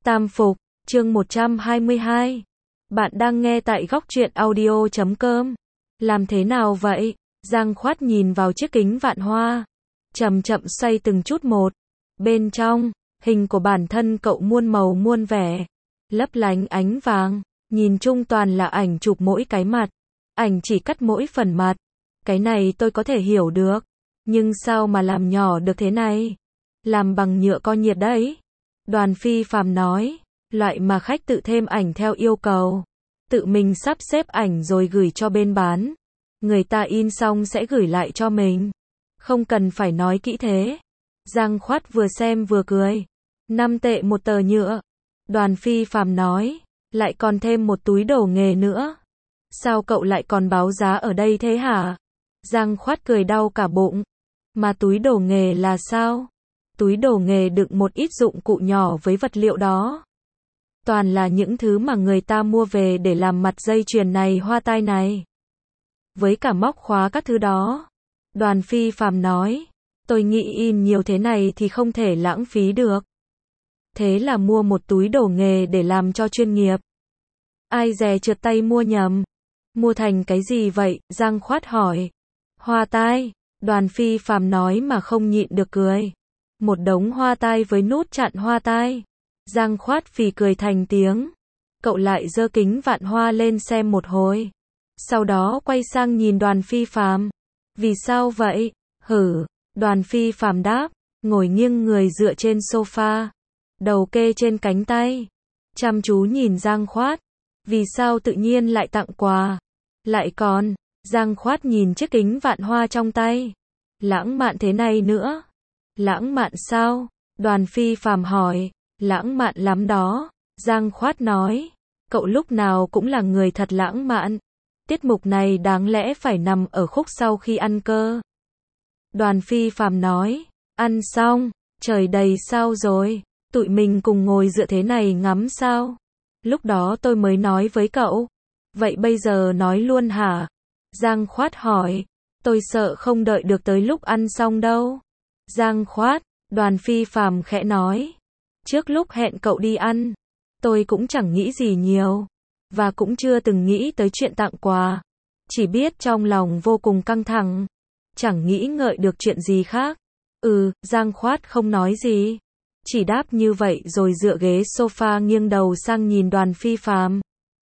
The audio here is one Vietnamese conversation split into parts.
Tam Phục, chương 122. Bạn đang nghe tại góc truyện audio.com. Làm thế nào vậy? Giang Khoát nhìn vào chiếc kính vạn hoa, chậm chậm xoay từng chút một. Bên trong, hình của bản thân cậu muôn màu muôn vẻ, lấp lánh ánh vàng, nhìn chung toàn là ảnh chụp mỗi cái mặt. Ảnh chỉ cắt mỗi phần mặt. Cái này tôi có thể hiểu được, nhưng sao mà làm nhỏ được thế này? Làm bằng nhựa co nhiệt đấy. Đoàn Phi Phàm nói, loại mà khách tự thêm ảnh theo yêu cầu, tự mình sắp xếp ảnh rồi gửi cho bên bán. Người ta in xong sẽ gửi lại cho mình. Không cần phải nói kỹ thế. Giang Khoát vừa xem vừa cười. 5 tệ một tờ nhựa. Đoàn Phi Phàm nói, lại còn thêm một túi đồ nghề nữa. Sao cậu lại còn báo giá ở đây thế hả? Giang Khoát cười đau cả bụng. Mà túi đồ nghề là sao? Túi đồ nghề đựng một ít dụng cụ nhỏ với vật liệu đó. Toàn là những thứ mà người ta mua về để làm mặt dây chuyền này, hoa tai này. Với cả móc khóa các thứ đó. Đoàn Phi Phàm nói, tôi nghĩ in nhiều thế này thì không thể lãng phí được. Thế là mua một túi đồ nghề để làm cho chuyên nghiệp. Ai dè trượt tay mua nhầm. Mua thành cái gì vậy? Giang Khoát hỏi. Hoa tai. Đoàn Phi Phàm nói mà không nhịn được cười. Một đống hoa tai với nút chặn hoa tai. Giang Khoát phì cười thành tiếng. Cậu lại giơ kính vạn hoa lên xem một hồi. Sau đó quay sang nhìn Đoàn Phi Phàm. Vì sao vậy? Đoàn Phi Phàm đáp, ngồi nghiêng người dựa trên sofa, đầu kê trên cánh tay, chăm chú nhìn Giang Khoát. Vì sao tự nhiên lại tặng quà? Lại còn, Giang Khoát nhìn chiếc kính vạn hoa trong tay. Lãng mạn thế này nữa. Lãng mạn sao? Đoàn Phi Phàm hỏi. Lãng mạn lắm đó. Giang Khoát nói. Cậu lúc nào cũng là người thật lãng mạn. Tiết mục này đáng lẽ phải nằm ở khúc sau khi ăn cơ. Đoàn Phi Phàm nói. Ăn xong, trời đầy sao rồi? Tụi mình cùng ngồi dựa thế này ngắm sao? Lúc đó tôi mới nói với cậu. Vậy bây giờ nói luôn hả? Giang Khoát hỏi. Tôi sợ không đợi được tới lúc ăn xong đâu. Giang Khoát, Đoàn Phi Phàm khẽ nói. Trước lúc hẹn cậu đi ăn, tôi cũng chẳng nghĩ gì nhiều. Và cũng chưa từng nghĩ tới chuyện tặng quà. Chỉ biết trong lòng vô cùng căng thẳng. Chẳng nghĩ ngợi được chuyện gì khác. Giang Khoát không nói gì. Chỉ đáp như vậy rồi dựa ghế sofa nghiêng đầu sang nhìn Đoàn Phi Phàm.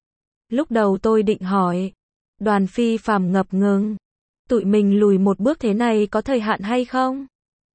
Lúc đầu tôi định hỏi. Đoàn Phi Phàm ngập ngừng. Tụi mình lùi một bước thế này có thời hạn hay không?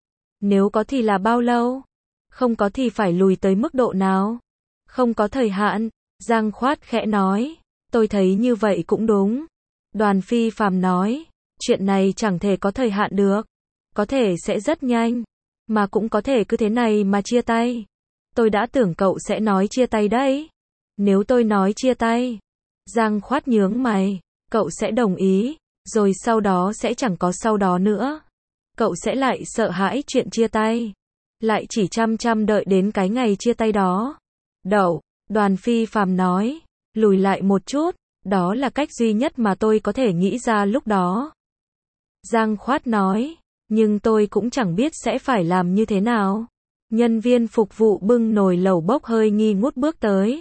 Nếu có thì là bao lâu? Không có thì phải lùi tới mức độ nào? Không có thời hạn. Giang Khoát khẽ nói. Tôi thấy như vậy cũng đúng. Đoàn Phi Phàm nói. Chuyện này chẳng thể có thời hạn được. Có thể sẽ rất nhanh. Mà cũng có thể cứ thế này mà chia tay. Tôi đã tưởng cậu sẽ nói chia tay đấy. Nếu tôi nói chia tay. Giang Khoát nhướng mày. Cậu sẽ đồng ý. Rồi sau đó sẽ chẳng có sau đó nữa. Cậu sẽ lại sợ hãi chuyện chia tay. Lại chỉ chăm đợi đến cái ngày chia tay đó. Đậu. Đoàn Phi Phàm nói. Lùi lại một chút. Đó là cách duy nhất mà tôi có thể nghĩ ra lúc đó. Giang Khoát nói. Nhưng tôi cũng chẳng biết sẽ phải làm như thế nào. Nhân viên phục vụ bưng nồi lẩu bốc hơi nghi ngút bước tới.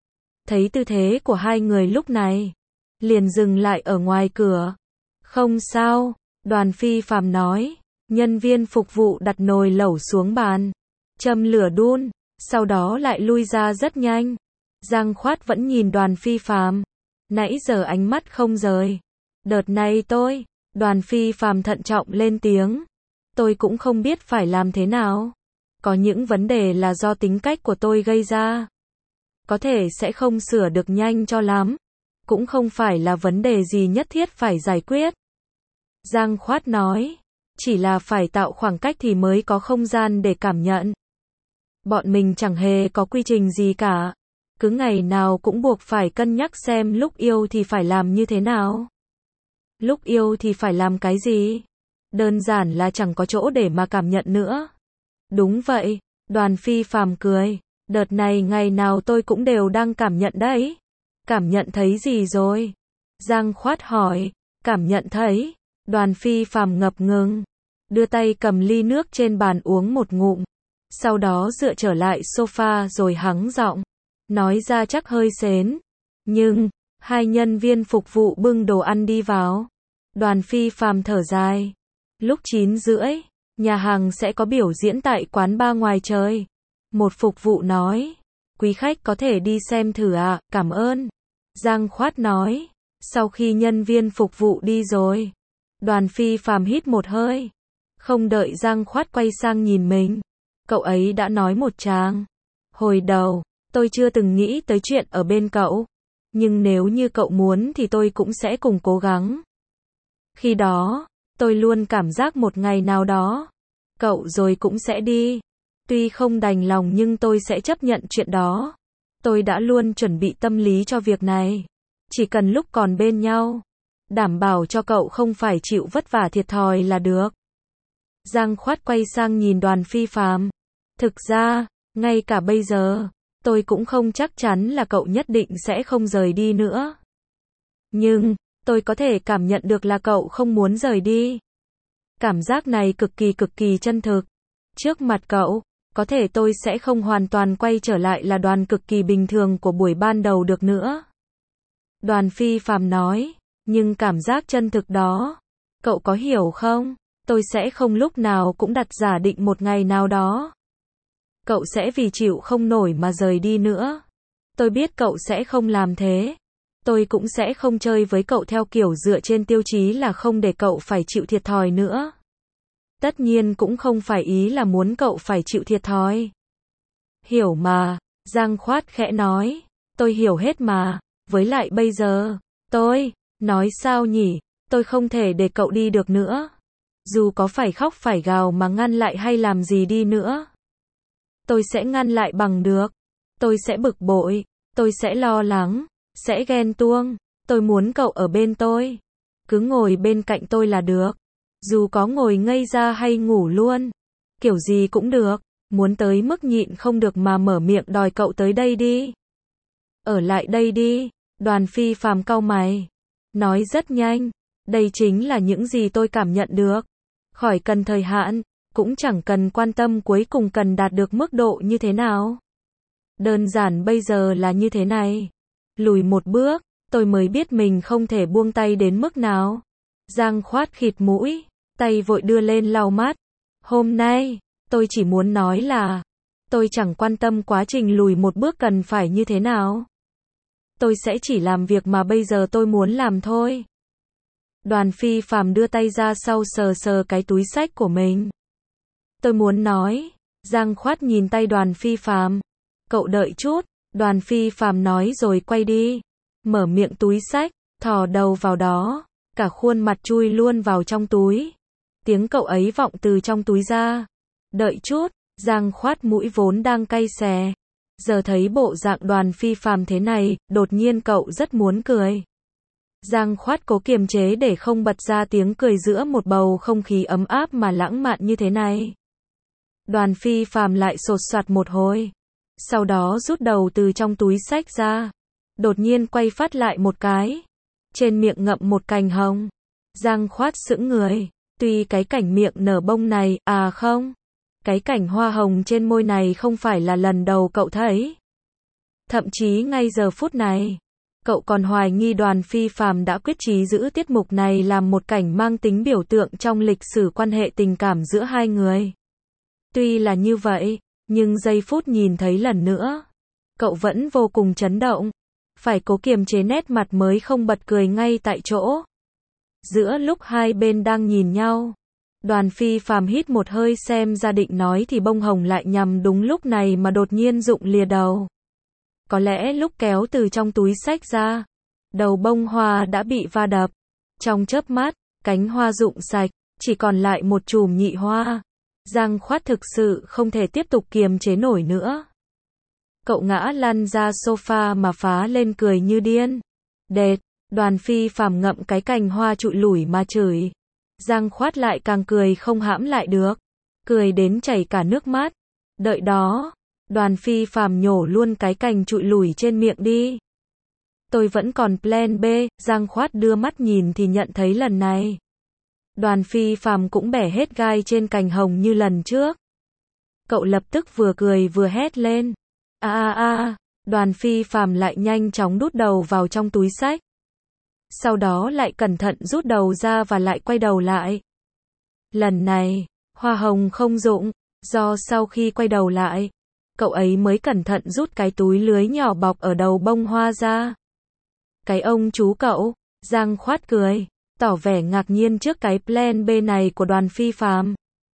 Thấy tư thế của hai người lúc này. Liền dừng lại ở ngoài cửa. Không sao. Đoàn Phi Phàm nói. Nhân viên phục vụ đặt nồi lẩu xuống bàn. Châm lửa đun. Sau đó lại lui ra rất nhanh. Giang Khoát vẫn nhìn Đoàn Phi Phàm. Nãy giờ ánh mắt không rời. Đợt này tôi. Đoàn Phi Phàm thận trọng lên tiếng. Tôi cũng không biết phải làm thế nào. Có những vấn đề là do tính cách của tôi gây ra. Có thể sẽ không sửa được nhanh cho lắm. Cũng không phải là vấn đề gì nhất thiết phải giải quyết. Giang Khoát nói. Chỉ là phải tạo khoảng cách thì mới có không gian để cảm nhận. Bọn mình chẳng hề có quy trình gì cả. Cứ ngày nào cũng buộc phải cân nhắc xem lúc yêu thì phải làm như thế nào. Lúc yêu thì phải làm cái gì? Đơn giản là chẳng có chỗ để mà cảm nhận nữa. Đúng vậy. Đoàn Phi Phàm cười. Đợt này ngày nào tôi cũng đều đang cảm nhận đấy. Cảm nhận thấy gì rồi? Giang Khoát hỏi. Cảm nhận thấy. Đoàn Phi Phàm ngập ngừng. Đưa tay cầm ly nước trên bàn uống một ngụm. Sau đó dựa trở lại sofa rồi hắng giọng. Nói ra chắc hơi sến. Nhưng, hai nhân viên phục vụ bưng đồ ăn đi vào. Đoàn Phi Phàm thở dài. Lúc 9:30, nhà hàng sẽ có biểu diễn tại quán bar ngoài trời. Một phục vụ nói. Quý khách có thể đi xem thử ạ, cảm ơn. Giang Khoát nói. Sau khi nhân viên phục vụ đi rồi, Đoàn Phi Phàm hít một hơi. Không đợi Giang Khoát quay sang nhìn mình, cậu ấy đã nói một tràng. Hồi đầu, tôi chưa từng nghĩ tới chuyện ở bên cậu. Nhưng nếu như cậu muốn thì tôi cũng sẽ cùng cố gắng. Khi đó, tôi luôn cảm giác một ngày nào đó, cậu rồi cũng sẽ đi. Tuy không đành lòng nhưng tôi sẽ chấp nhận chuyện đó. Tôi đã luôn chuẩn bị tâm lý cho việc này. Chỉ cần lúc còn bên nhau, đảm bảo cho cậu không phải chịu vất vả thiệt thòi là được. Giang Khoát quay sang nhìn Đoàn Phi Phàm. Thực ra, ngay cả bây giờ, tôi cũng không chắc chắn là cậu nhất định sẽ không rời đi nữa. Nhưng, tôi có thể cảm nhận được là cậu không muốn rời đi. Cảm giác này cực kỳ chân thực. Trước mặt cậu, có thể tôi sẽ không hoàn toàn quay trở lại là Đoàn cực kỳ bình thường của buổi ban đầu được nữa. Đoàn Phi Phàm nói, nhưng cảm giác chân thực đó, cậu có hiểu không? Tôi sẽ không lúc nào cũng đặt giả định một ngày nào đó cậu sẽ vì chịu không nổi mà rời đi nữa. Tôi biết cậu sẽ không làm thế. Tôi cũng sẽ không chơi với cậu theo kiểu dựa trên tiêu chí là không để cậu phải chịu thiệt thòi nữa. Tất nhiên cũng không phải ý là muốn cậu phải chịu thiệt thòi. Hiểu mà, Giang Khoát khẽ nói. Tôi hiểu hết mà, với lại bây giờ, nói sao nhỉ, tôi không thể để cậu đi được nữa. Dù có phải khóc phải gào mà ngăn lại hay làm gì đi nữa. Tôi sẽ ngăn lại bằng được. Tôi sẽ bực bội, tôi sẽ lo lắng, sẽ ghen tuông. Tôi muốn cậu ở bên tôi. Cứ ngồi bên cạnh tôi là được. Dù có ngồi ngây ra hay ngủ luôn. Kiểu gì cũng được. Muốn tới mức nhịn không được mà mở miệng đòi cậu tới đây đi. Ở lại đây đi. Đoàn Phi Phàm cau mày. Nói rất nhanh. Đây chính là những gì tôi cảm nhận được. Khỏi cần thời hạn. Cũng chẳng cần quan tâm cuối cùng cần đạt được mức độ như thế nào. Đơn giản bây giờ là như thế này. Lùi một bước, tôi mới biết mình không thể buông tay đến mức nào. Giang Khoát khịt mũi, tay vội đưa lên lau mắt. Hôm nay, tôi chỉ muốn nói là, tôi chẳng quan tâm quá trình lùi một bước cần phải như thế nào. Tôi sẽ chỉ làm việc mà bây giờ tôi muốn làm thôi. Đoàn Phi Phàm đưa tay ra sau sờ sờ cái túi xách của mình. Tôi muốn nói. Giang Khoát nhìn tay Đoàn Phi Phàm. Cậu đợi chút. Đoàn Phi Phàm nói rồi quay đi. Mở miệng túi xách, thò đầu vào đó. Cả khuôn mặt chui luôn vào trong túi. Tiếng cậu ấy vọng từ trong túi ra. Đợi chút. Giang Khoát mũi vốn đang cay xè. Giờ thấy bộ dạng Đoàn Phi Phàm thế này, đột nhiên cậu rất muốn cười. Giang Khoát cố kiềm chế để không bật ra tiếng cười giữa một bầu không khí ấm áp mà lãng mạn như thế này. Đoàn Phi Phàm lại sột soạt một hồi. Sau đó rút đầu từ trong túi xách ra. Đột nhiên quay phát lại một cái. Trên miệng ngậm một cành hồng. Giang Khoát sững người. Tuy cái cảnh miệng nở bông này, à không. Cái cảnh hoa hồng trên môi này không phải là lần đầu cậu thấy. Thậm chí ngay giờ phút này, cậu còn hoài nghi Đoàn Phi Phàm đã quyết chí giữ tiết mục này làm một cảnh mang tính biểu tượng trong lịch sử quan hệ tình cảm giữa hai người. Tuy là như vậy, nhưng giây phút nhìn thấy lần nữa, cậu vẫn vô cùng chấn động. Phải cố kiềm chế nét mặt mới không bật cười ngay tại chỗ. Giữa lúc hai bên đang nhìn nhau, Đoàn Phi Phàm hít một hơi xem ra định nói thì bông hồng lại nhằm đúng lúc này mà đột nhiên rụng lìa đầu. Có lẽ lúc kéo từ trong túi xách ra, đầu bông hoa đã bị va đập. Trong chớp mắt, cánh hoa rụng sạch, chỉ còn lại một chùm nhị hoa. Giang Khoát thực sự không thể tiếp tục kiềm chế nổi nữa. Cậu ngã lăn ra sofa mà phá lên cười như điên. Đệt, Đoàn Phi Phàm ngậm cái cành hoa trụi lủi mà chửi. Giang Khoát lại càng cười không hãm lại được. Cười đến chảy cả nước mắt. Đợi đó, Đoàn Phi Phàm nhổ luôn cái cành trụi lủi trên miệng đi. Tôi vẫn còn plan B, Giang Khoát đưa mắt nhìn thì nhận thấy lần này Đoàn Phi Phàm cũng bẻ hết gai trên cành hồng như lần trước. Cậu lập tức vừa cười vừa hét lên. Đoàn Phi Phàm lại nhanh chóng đút đầu vào trong túi xách. Sau đó lại cẩn thận rút đầu ra và lại quay đầu lại. Lần này, hoa hồng không dụng, do sau khi quay đầu lại, cậu ấy mới cẩn thận rút cái túi lưới nhỏ bọc ở đầu bông hoa ra. Cái ông chú cậu, Giang Khoát cười, tỏ vẻ ngạc nhiên trước cái plan B này của Đoàn Phi Phàm.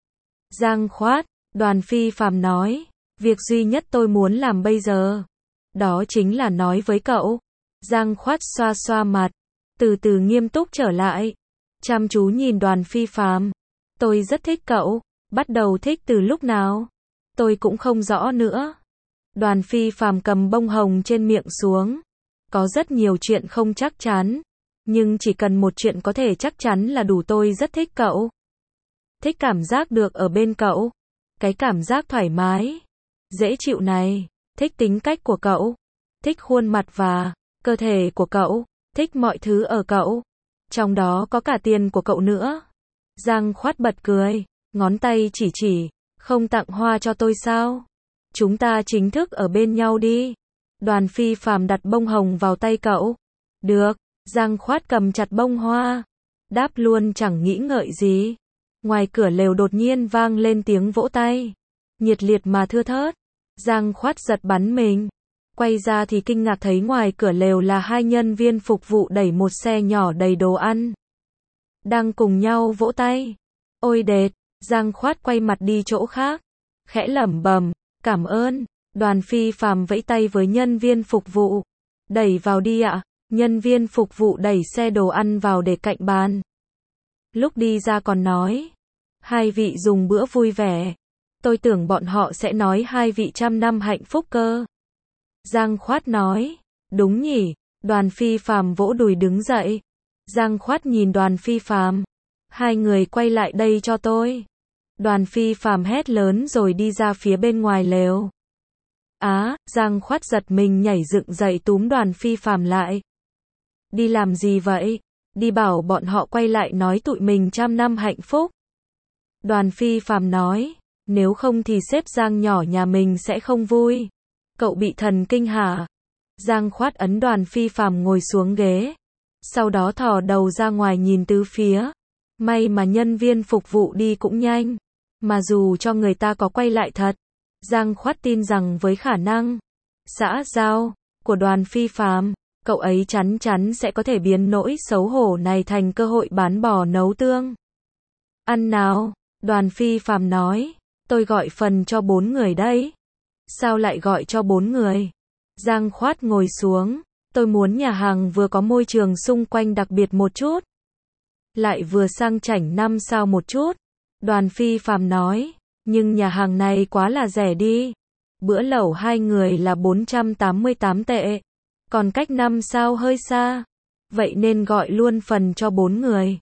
Giang Khoát, Đoàn Phi Phàm nói, việc duy nhất tôi muốn làm bây giờ, đó chính là nói với cậu. Giang Khoát xoa xoa mặt, từ từ nghiêm túc trở lại, chăm chú nhìn Đoàn Phi Phàm. Tôi rất thích cậu, bắt đầu thích từ lúc nào? Tôi cũng không rõ nữa. Đoàn Phi Phàm cầm bông hồng trên miệng xuống. Có rất nhiều chuyện không chắc chắn, nhưng chỉ cần một chuyện có thể chắc chắn là đủ, tôi rất thích cậu. Thích cảm giác được ở bên cậu. Cái cảm giác thoải mái, dễ chịu này. Thích tính cách của cậu. Thích khuôn mặt và cơ thể của cậu. Thích mọi thứ ở cậu. Trong đó có cả tiền của cậu nữa. Giang Khoát bật cười, ngón tay chỉ, không tặng hoa cho tôi sao? Chúng ta chính thức ở bên nhau đi. Đoàn Phi Phàm đặt bông hồng vào tay cậu. Được, Giang Khoát cầm chặt bông hoa, đáp luôn chẳng nghĩ ngợi gì. Ngoài cửa lều đột nhiên vang lên tiếng vỗ tay, nhiệt liệt mà thưa thớt. Giang Khoát giật bắn mình, quay ra thì kinh ngạc thấy ngoài cửa lều là hai nhân viên phục vụ đẩy một xe nhỏ đầy đồ ăn, đang cùng nhau vỗ tay. Ôi đệt, Giang Khoát quay mặt đi chỗ khác, khẽ lẩm bẩm, cảm ơn. Đoàn Phi Phàm vẫy tay với nhân viên phục vụ, đẩy vào đi ạ. Nhân viên phục vụ đẩy xe đồ ăn vào để cạnh bàn. Lúc đi ra còn nói, hai vị dùng bữa vui vẻ. Tôi tưởng bọn họ sẽ nói hai vị 100 năm hạnh phúc cơ. Giang Khoát nói, đúng nhỉ. Đoàn Phi Phàm vỗ đùi đứng dậy. Giang Khoát nhìn Đoàn Phi Phàm, hai người quay lại đây cho tôi. Đoàn Phi Phàm hét lớn rồi đi ra phía bên ngoài lều. Giang Khoát giật mình nhảy dựng dậy túm Đoàn Phi Phàm lại. Đi làm gì vậy? Đi bảo bọn họ quay lại nói tụi mình 100 năm hạnh phúc. Đoàn Phi Phàm nói, nếu không thì sếp Giang nhỏ nhà mình sẽ không vui. Cậu bị thần kinh hả? Giang Khoát ấn Đoàn Phi Phàm ngồi xuống ghế, sau đó thò đầu ra ngoài nhìn tứ phía. May mà nhân viên phục vụ đi cũng nhanh, mà dù cho người ta có quay lại thật, Giang Khoát tin rằng với khả năng xã giao của Đoàn Phi Phàm, cậu ấy chắn chắn sẽ có thể biến nỗi xấu hổ này thành cơ hội bán bò nấu tương. Ăn nào, Đoàn Phi Phàm nói, tôi gọi phần cho 4 người đấy. Sao lại gọi cho 4 người? Giang Khoát ngồi xuống, tôi muốn nhà hàng vừa có môi trường xung quanh đặc biệt một chút, lại vừa sang chảnh 5 sao một chút. Đoàn Phi Phàm nói, nhưng nhà hàng này quá là rẻ đi. Bữa lẩu 2 người là 488 tệ. Còn cách 5 sao hơi xa. Vậy nên gọi luôn phần cho 4 người.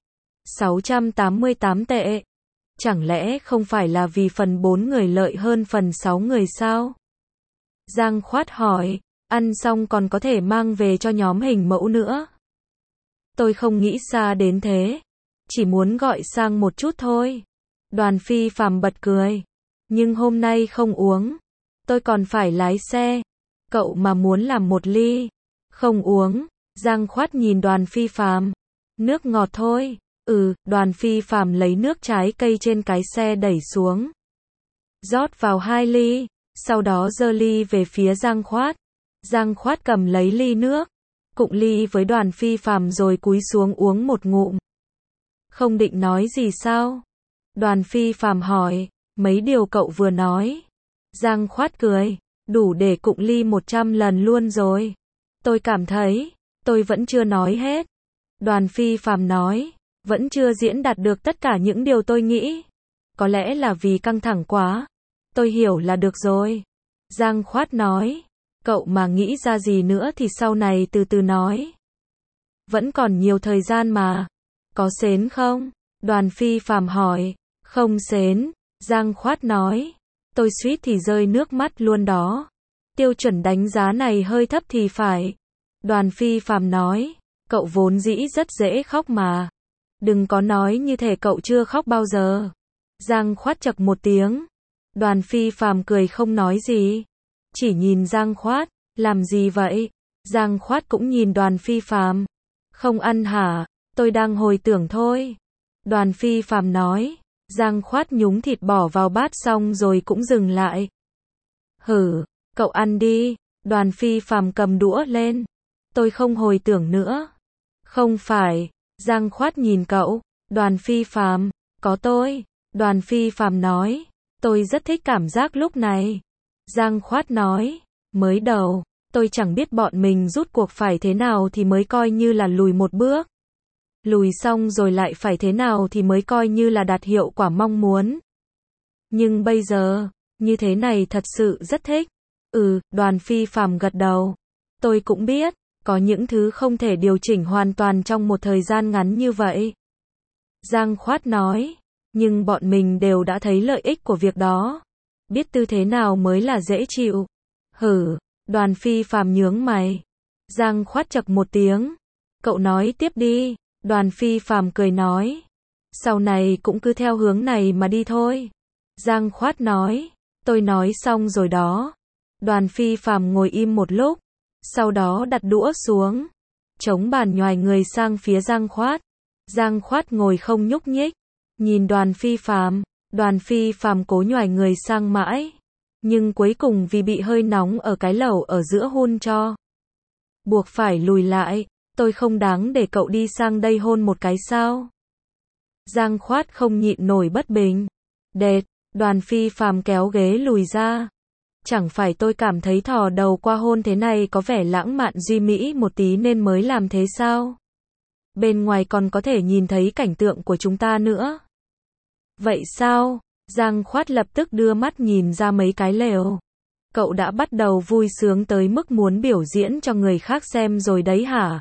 688 tệ. Chẳng lẽ không phải là vì phần 4 người lợi hơn phần 6 người sao? Giang Khoát hỏi, ăn xong còn có thể mang về cho nhóm hình mẫu nữa. Tôi không nghĩ xa đến thế. Chỉ muốn gọi sang một chút thôi. Đoàn Phi Phàm bật cười. Nhưng hôm nay không uống. Tôi còn phải lái xe. Cậu mà muốn làm một ly. Không uống. Giang Khoát nhìn Đoàn Phi Phàm. Nước ngọt thôi. Đoàn Phi Phàm lấy nước trái cây trên cái xe đẩy xuống. Rót vào 2 ly. Sau đó giơ ly về phía Giang Khoát. Giang Khoát cầm lấy ly nước, cụng ly với Đoàn Phi Phàm rồi cúi xuống uống một ngụm. Không định nói gì sao? Đoàn Phi Phàm hỏi, mấy điều cậu vừa nói. Giang Khoát cười, đủ để cụng ly 100 lần luôn rồi. Tôi cảm thấy, tôi vẫn chưa nói hết. Đoàn Phi Phàm nói, vẫn chưa diễn đạt được tất cả những điều tôi nghĩ. Có lẽ là vì căng thẳng quá. Tôi hiểu là được rồi. Giang Khoát nói, cậu mà nghĩ ra gì nữa thì sau này từ từ nói. Vẫn còn nhiều thời gian mà. Có sến không? Đoàn Phi Phàm hỏi. Không sến. Giang Khoát nói. Tôi suýt thì rơi nước mắt luôn đó. Tiêu chuẩn đánh giá này hơi thấp thì phải. Đoàn Phi Phàm nói. Cậu vốn dĩ rất dễ khóc mà. Đừng có nói như thể cậu chưa khóc bao giờ. Giang Khoát chậc một tiếng. Đoàn Phi Phàm cười không nói gì. Chỉ nhìn Giang Khoát, làm gì vậy? Giang Khoát cũng nhìn Đoàn Phi Phàm. Không ăn hả? Tôi đang hồi tưởng thôi. Đoàn Phi Phàm nói. Giang Khoát nhúng thịt bỏ vào bát xong rồi cũng dừng lại. Hử, cậu ăn đi. Đoàn Phi Phàm cầm đũa lên. Tôi không hồi tưởng nữa. Không phải. Giang Khoát nhìn cậu. Đoàn Phi Phàm, có tôi. Đoàn Phi Phàm nói. Tôi rất thích cảm giác lúc này. Giang Khoát nói. Mới đầu, tôi chẳng biết bọn mình rút cuộc phải thế nào thì mới coi như là lùi một bước. Lùi xong rồi lại phải thế nào thì mới coi như là đạt hiệu quả mong muốn. Nhưng bây giờ, như thế này thật sự rất thích. Đoàn Phi Phàm gật đầu. Tôi cũng biết, có những thứ không thể điều chỉnh hoàn toàn trong một thời gian ngắn như vậy. Giang Khoát nói, nhưng bọn mình đều đã thấy lợi ích của việc đó. Biết tư thế nào mới là dễ chịu. Đoàn Phi Phàm nhướng mày. Giang Khoát chậc một tiếng. Cậu nói tiếp đi. Đoàn Phi Phàm cười nói. Sau này cũng cứ theo hướng này mà đi thôi. Giang Khoát nói. Tôi nói xong rồi đó. Đoàn Phi Phàm ngồi im một lúc. Sau đó đặt đũa xuống. Chống bàn nhoài người sang phía Giang Khoát. Giang Khoát ngồi không nhúc nhích. Nhìn Đoàn Phi Phàm. Đoàn Phi Phàm cố nhoài người sang mãi. Nhưng cuối cùng vì bị hơi nóng ở cái lẩu ở giữa hun cho. Buộc phải lùi lại. Tôi không đáng để cậu đi sang đây hôn một cái sao? Giang Khoát không nhịn nổi bất bình. Đệt, Đoàn Phi Phàm kéo ghế lùi ra. Chẳng phải tôi cảm thấy thò đầu qua hôn thế này có vẻ lãng mạn duy mỹ một tí nên mới làm thế sao? Bên ngoài còn có thể nhìn thấy cảnh tượng của chúng ta nữa. Vậy sao? Giang Khoát lập tức đưa mắt nhìn ra mấy cái lều. Cậu đã bắt đầu vui sướng tới mức muốn biểu diễn cho người khác xem rồi đấy hả?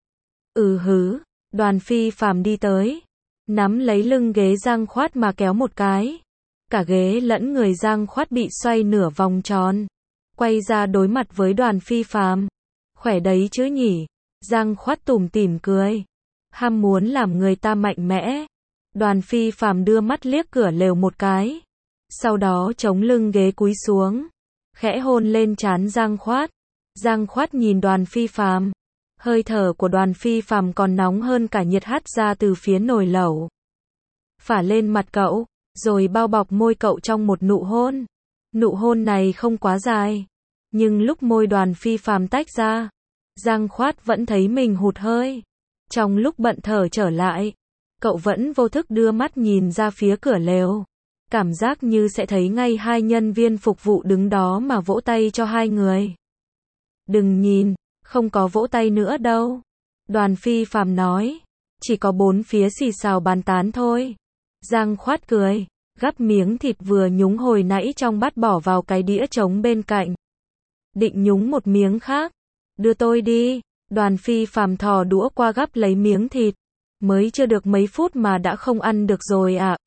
Đoàn Phi Phàm đi tới. Nắm lấy lưng ghế Giang Khoát mà kéo một cái. Cả ghế lẫn người Giang Khoát bị xoay nửa vòng tròn. Quay ra đối mặt với Đoàn Phi Phàm. Khỏe đấy chứ nhỉ? Giang Khoát tủm tỉm cười. Ham muốn làm người ta mạnh mẽ. Đoàn Phi Phàm đưa mắt liếc cửa lều một cái. Sau đó chống lưng ghế cúi xuống. Khẽ hôn lên trán Giang Khoát. Giang Khoát nhìn Đoàn Phi Phàm. Hơi thở của Đoàn Phi Phàm còn nóng hơn cả nhiệt hắt ra từ phía nồi lẩu. Phả lên mặt cậu, rồi bao bọc môi cậu trong một nụ hôn. Nụ hôn này không quá dài. Nhưng lúc môi Đoàn Phi Phàm tách ra, Giang Khoát vẫn thấy mình hụt hơi. Trong lúc bận thở trở lại, cậu vẫn vô thức đưa mắt nhìn ra phía cửa lều. Cảm giác như sẽ thấy ngay hai nhân viên phục vụ đứng đó mà vỗ tay cho hai người. Đừng nhìn, không có vỗ tay nữa đâu. Đoàn Phi Phàm nói. Chỉ có bốn phía xì xào bàn tán thôi. Giang Khoát cười, gắp miếng thịt vừa nhúng hồi nãy trong bát bỏ vào cái đĩa trống bên cạnh. Định nhúng một miếng khác. Đưa tôi đi. Đoàn Phi Phàm thò đũa qua gắp lấy miếng thịt. Mới chưa được mấy phút mà đã không ăn được rồi à?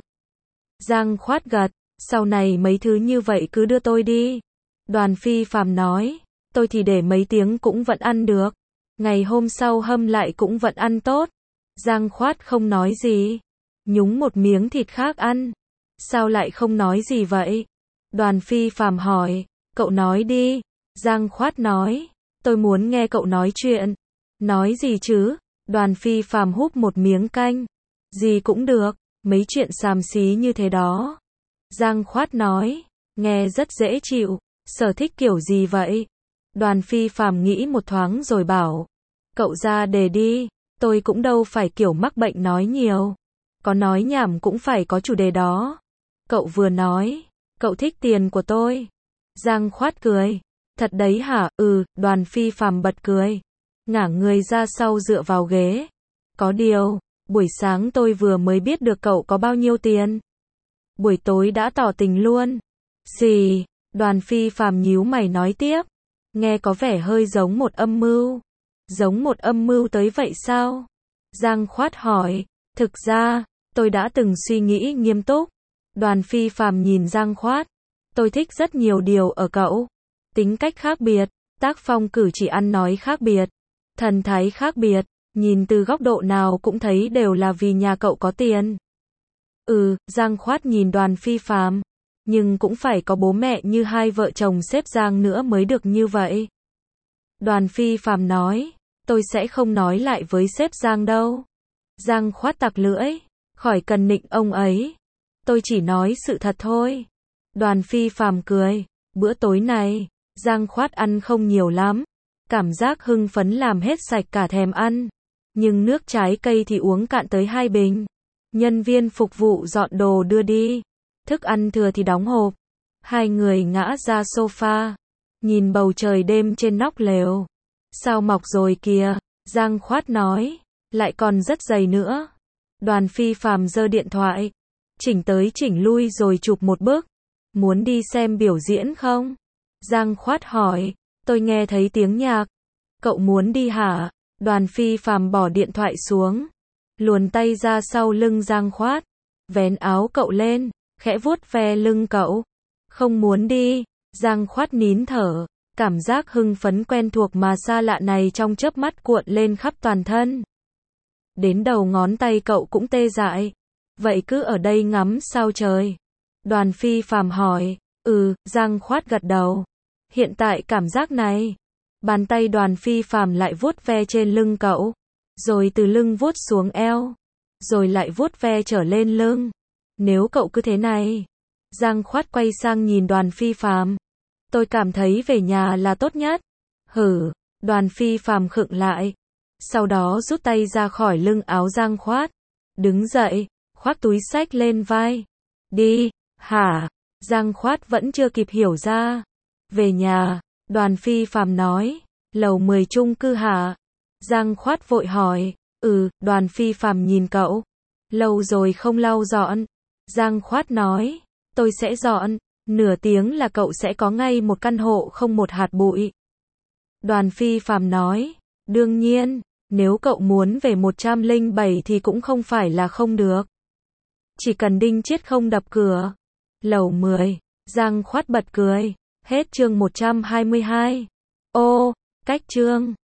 Giang Khoát gật. Sau này mấy thứ như vậy cứ đưa tôi đi. Đoàn Phi Phàm nói. Tôi thì để mấy tiếng cũng vẫn ăn được. Ngày hôm sau hâm lại cũng vẫn ăn tốt. Giang Khoát không nói gì. Nhúng một miếng thịt khác ăn. Sao lại không nói gì vậy? Đoàn Phi Phàm hỏi. Cậu nói đi. Giang Khoát nói. Tôi muốn nghe cậu nói chuyện. Nói gì chứ? Đoàn Phi Phàm húp một miếng canh. Gì cũng được. Mấy chuyện xàm xí như thế đó. Giang Khoát nói. Nghe rất dễ chịu. Sở thích kiểu gì vậy? Đoàn Phi Phàm nghĩ một thoáng rồi bảo. Cậu ra đề đi. Tôi cũng đâu phải kiểu mắc bệnh nói nhiều. Có nói nhảm cũng phải có chủ đề đó. Cậu vừa nói. Cậu thích tiền của tôi. Giang Khoát cười. Thật đấy hả? Đoàn Phi Phàm bật cười. Ngả người ra sau dựa vào ghế. Có điều, buổi sáng tôi vừa mới biết được cậu có bao nhiêu tiền. Buổi tối đã tỏ tình luôn. Xì, Đoàn Phi Phàm nhíu mày nói tiếp. Nghe có vẻ hơi giống một âm mưu. Giống một âm mưu tới vậy sao? Giang Khoát hỏi. Thực ra, tôi đã từng suy nghĩ nghiêm túc. Đoàn Phi Phàm nhìn Giang Khoát. Tôi thích rất nhiều điều ở cậu. Tính cách khác biệt, tác phong cử chỉ ăn nói khác biệt, thần thái khác biệt, nhìn từ góc độ nào cũng thấy đều là vì nhà cậu có tiền. Giang Khoát nhìn Đoàn Phi Phàm. nhưng cũng phải có bố mẹ như hai vợ chồng sếp Giang nữa mới được như vậy. Đoàn Phi Phạm nói, tôi sẽ không nói lại với sếp Giang đâu. Giang khoát tặc lưỡi, khỏi cần nịnh ông ấy. Tôi chỉ nói sự thật thôi. Đoàn Phi Phạm cười, bữa tối này, Giang khoát ăn không nhiều lắm. Cảm giác hưng phấn làm hết sạch cả thèm ăn. Nhưng nước trái cây thì uống cạn tới 2 bình. Nhân viên phục vụ dọn đồ đưa đi. Thức ăn thừa thì đóng hộp. Hai người ngã ra sofa. Nhìn bầu trời đêm trên nóc lều. Sao mọc rồi kìa, Giang khoát nói. Lại còn rất dày nữa. Đoàn Phi Phạm giơ điện thoại. Chỉnh tới chỉnh lui rồi chụp một bức. Muốn đi xem biểu diễn không? Giang khoát hỏi. Tôi nghe thấy tiếng nhạc. Cậu muốn đi hả? Đoàn Phi Phạm bỏ điện thoại xuống. Luồn tay ra sau lưng Giang khoát. Vén áo cậu lên. Khẽ vuốt ve lưng cậu. Không muốn đi. Giang khoát nín thở. Cảm giác hưng phấn quen thuộc mà xa lạ này trong chớp mắt cuộn lên khắp toàn thân. Đến đầu ngón tay cậu cũng tê dại. Vậy cứ ở đây ngắm sao trời? Đoàn Phi Phạm hỏi. Giang khoát gật đầu. Hiện tại cảm giác này. Bàn tay Đoàn Phi Phạm lại vuốt ve trên lưng cậu. Rồi từ lưng vuốt xuống eo. Rồi lại vuốt ve trở lên lưng. Nếu cậu cứ thế này. Giang khoát quay sang nhìn Đoàn Phi Phạm. Tôi cảm thấy về nhà là tốt nhất. Đoàn Phi Phạm khựng lại. Sau đó rút tay ra khỏi lưng áo Giang khoát. Đứng dậy, khoác túi xách lên vai. Đi, hả? Giang khoát vẫn chưa kịp hiểu ra. Về nhà, Đoàn Phi Phạm nói. Lầu 10 chung cư hả? Giang khoát vội hỏi. Đoàn Phi Phạm nhìn cậu. Lâu rồi không lau dọn. Giang khoát nói. Tôi sẽ dọn. Nửa tiếng là cậu sẽ có ngay một căn hộ không một hạt bụi. Đoàn Phi Phạm nói. Đương nhiên, nếu cậu muốn về 107 thì cũng không phải là không được. Chỉ cần Đinh Chiết không đập cửa. Lầu 10, Giang khoát bật cười. Hết chương 122. Cách chương